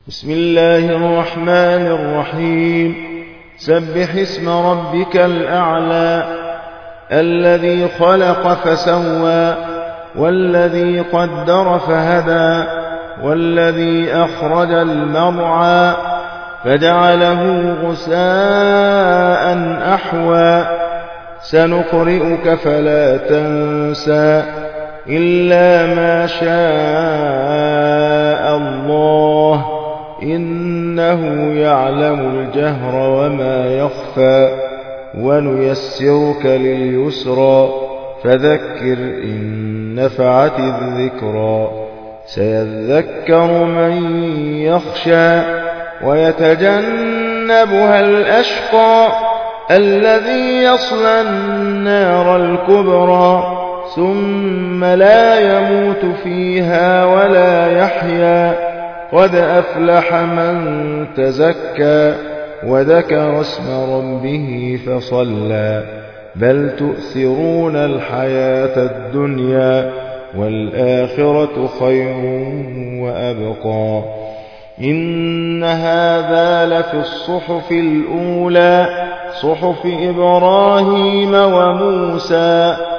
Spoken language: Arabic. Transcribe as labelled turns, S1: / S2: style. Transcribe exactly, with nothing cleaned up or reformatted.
S1: بسم الله الرحمن الرحيم سبح اسم ربك الأعلى الذي خلق فسوى والذي قدر فهدى والذي أخرج المرعى فجعله غثاء أحوى سنقرئك فلا تنسى إلا ما شاء الله إنه يعلم الجهر وما يخفى ونيسرك لليسرى فذكر إن نفعت الذكرى سيذكر من يخشى ويتجنبها الأشقى الذي يصلى النار الكبرى ثم لا يموت فيها ولا يحيا قد أفلح من تزكى وذكر اسم ربه فصلى بل تؤثرون الحياة الدنيا والآخرة خير وأبقى إن هذا لفي الصحف الأولى صحف إبراهيم وموسى